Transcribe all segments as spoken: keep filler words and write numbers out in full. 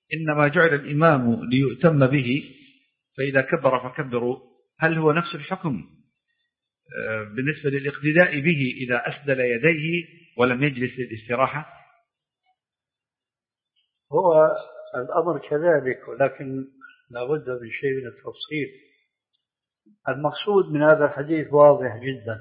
إنما جعل الإمام ليؤتم به فإذا كبر فكبروا، هل هو نفس الحكم بالنسبة للاقتداء به إذا أسدل يديه ولم يجلس للاستراحة؟ هو الأمر كذلك، ولكن لابد من شيء من التفصيل. المقصود من هذا الحديث واضح جدا،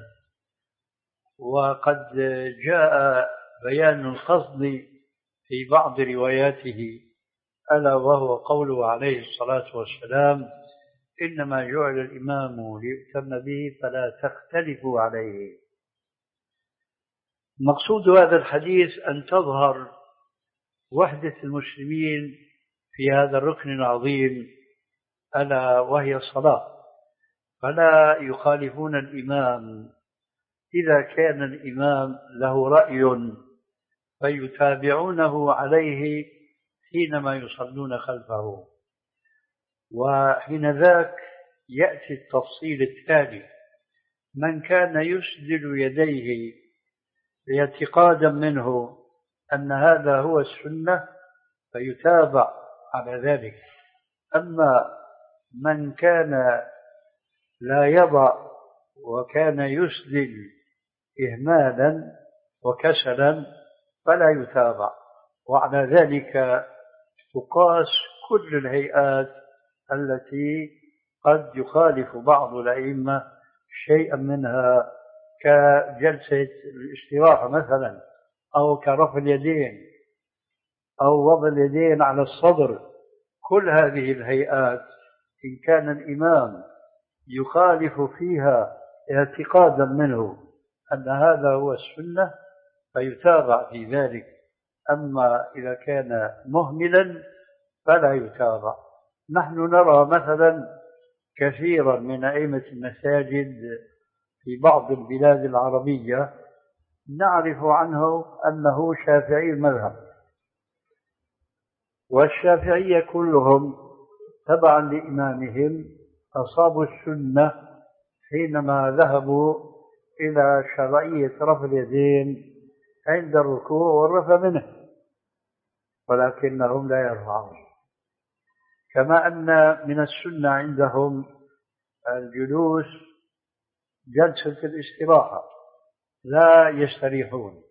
وقد جاء بيان القصد في بعض رواياته، ألا وهو قوله عليه الصلاة والسلام: إنما جعل الإمام ليؤتم به فلا تختلفوا عليه. مقصود هذا الحديث أن تظهر وحدة المسلمين في هذا الركن العظيم، ألا وهي الصلاة، فلا يخالفون الإمام. إذا كان الإمام له رأي فيتابعونه عليه حينما يصلون خلفه. وحين ذاك يأتي التفصيل التالي: من كان يسدل يديه اعتقادا منه أن هذا هو السنة فيتابع على ذلك. أما من كان لا يضع وكان يسدل إهمالا وكسلا فلا يتابع. وعلى ذلك تقاس كل الهيئات التي قد يخالف بعض الأئمة شيئا منها، كجلسة الاستراحة مثلا، أو كرفع اليدين، أو وضع اليدين على الصدر. كل هذه الهيئات إن كان الإمام يخالف فيها اعتقادا منه أن هذا هو السنة فيتابع في ذلك. أما إذا كان مهملا فلا يتابع. نحن نرى مثلا كثيرا من أئمة المساجد في بعض البلاد العربية نعرف عنه أنه شافعي المذهب، والشافعية كلهم تبعا لإمامهم أصابوا السنة حينما ذهبوا إلى شرعية رفع اليدين عند الركوع والرفع منه، ولكنهم لا يرفعون. كما أن من السنة عندهم الجلوس جلسة الاستراحة، لا يستريحون.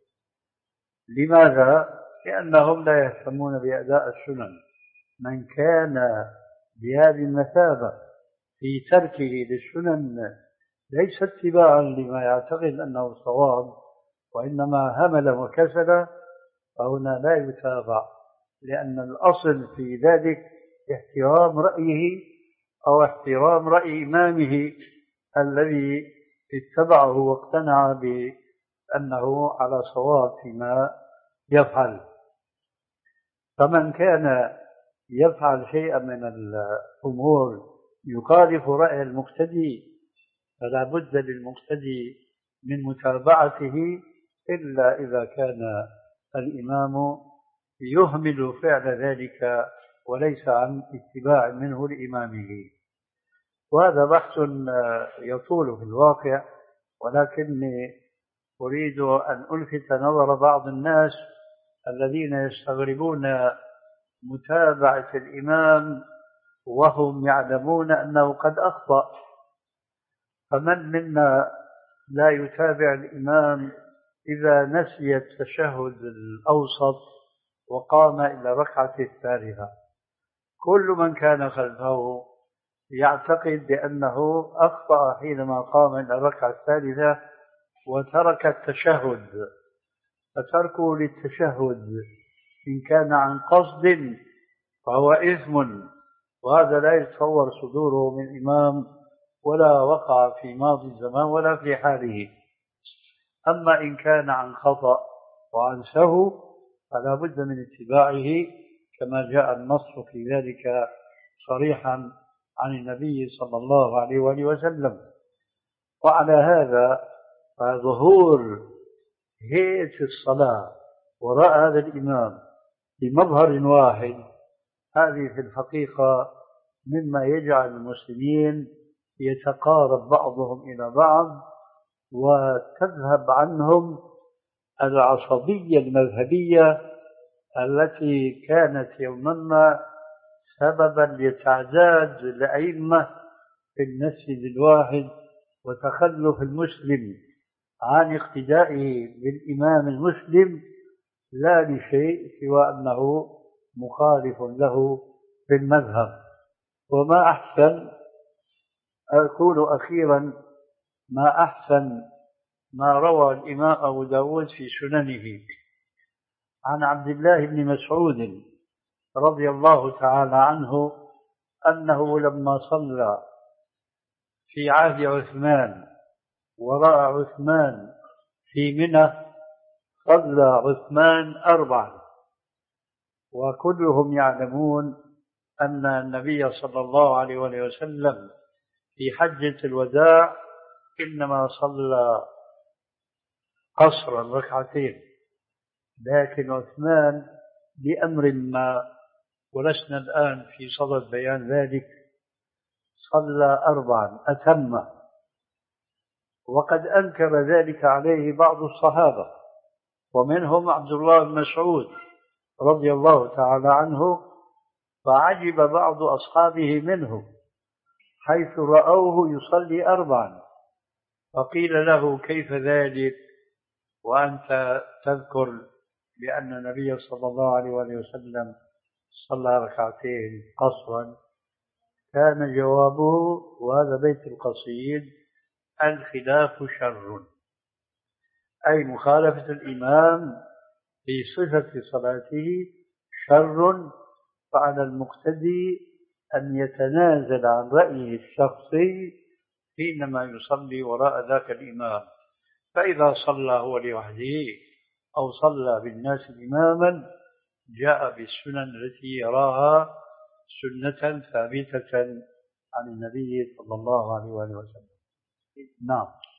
لماذا؟ لأنهم لا يهتمون بأداء السنن. من كان بهذه المثابة في تركه للسنن ليس اتباعا لما يعتقد أنه صواب، وإنما همل وكسل، فهنا لا يتابع، لأن الأصل في ذلك احترام رأيه أو احترام رأي إمامه الذي اتبعه واقتنع بأنه على صواب فيما يفعل. فمن كان يفعل شيئا من الأمور يخالف رأي المقتدي فلا بد للمقتدي من متابعته، إلا إذا كان الإمام يهمل فعل ذلك وليس عن اتباع منه لإمامه. وهذا بحث يطول في الواقع، ولكني أريد أن ألفت نظر بعض الناس الذين يستغربون متابعة الإمام وهم يعلمون أنه قد أخطأ. فمن منا لا يتابع الإمام إذا نسي التشهد الأوسط وقام إلى ركعة الثالثة؟ كل من كان خلفه يعتقد بأنه أخطأ حينما قام إلى الركعة الثالثة وترك التشهد، فتركه للتشهد إن كان عن قصد فهو إثم، وهذا لا يتصور صدوره من إمام ولا وقع في ماضي الزمان ولا في حاله. أما إن كان عن خطأ وعن سهو فلا بد من اتباعه، كما جاء النص في ذلك صريحا عن النبي صلى الله عليه وآله وسلم. وعلى هذا فظهور هيئة الصلاة وراء هذا الإمام بمظهر واحد، هذه في الحقيقة مما يجعل المسلمين يتقارب بعضهم إلى بعض وتذهب عنهم العصبية المذهبية التي كانت يوما ما سببا لتعداد الأئمة في المسجد الواحد وتخلف المسلم عن اقتدائه بالإمام المسلم، لا لشيء سوى أنه مخالف له في المذهب. وما أحسن، أقول أخيرا، ما أحسن ما روى الإمام أبو داود في سننه عن عبد الله بن مسعود رضي الله تعالى عنه أنه لما صلى في عهد عثمان ورأى عثمان في منى صلى عثمان أربعا، وكلهم يعلمون أن النبي صلى الله عليه وسلم في حجة الوداع إنما صلى قصرا ركعتين، لكن عثمان بأمر ما ولسنا الآن في صدد بيان ذلك صلى أربعا أتم، وقد أنكر ذلك عليه بعض الصحابة ومنهم عبد الله بن مسعود رضي الله تعالى عنه، فعجب بعض أصحابه منه حيث رأوه يصلي أربعا، فقيل له كيف ذلك وأنت تذكر بأن النبي صلى الله عليه وسلم صلى ركعتين قصرا؟ كان جوابه، وهذا بيت القصيد: الخلاف شر، أي مخالفة الإمام في صفة صلاته شر، فعلى المقتدي أن يتنازل عن رأيه الشخصي حينما يصلي وراء ذاك الإمام، فإذا صلى هو لوحده أو صلى بالناس إماما جاء بالسنن التي يراها سنة ثابتة عن النبي صلى الله عليه وسلم. نعم.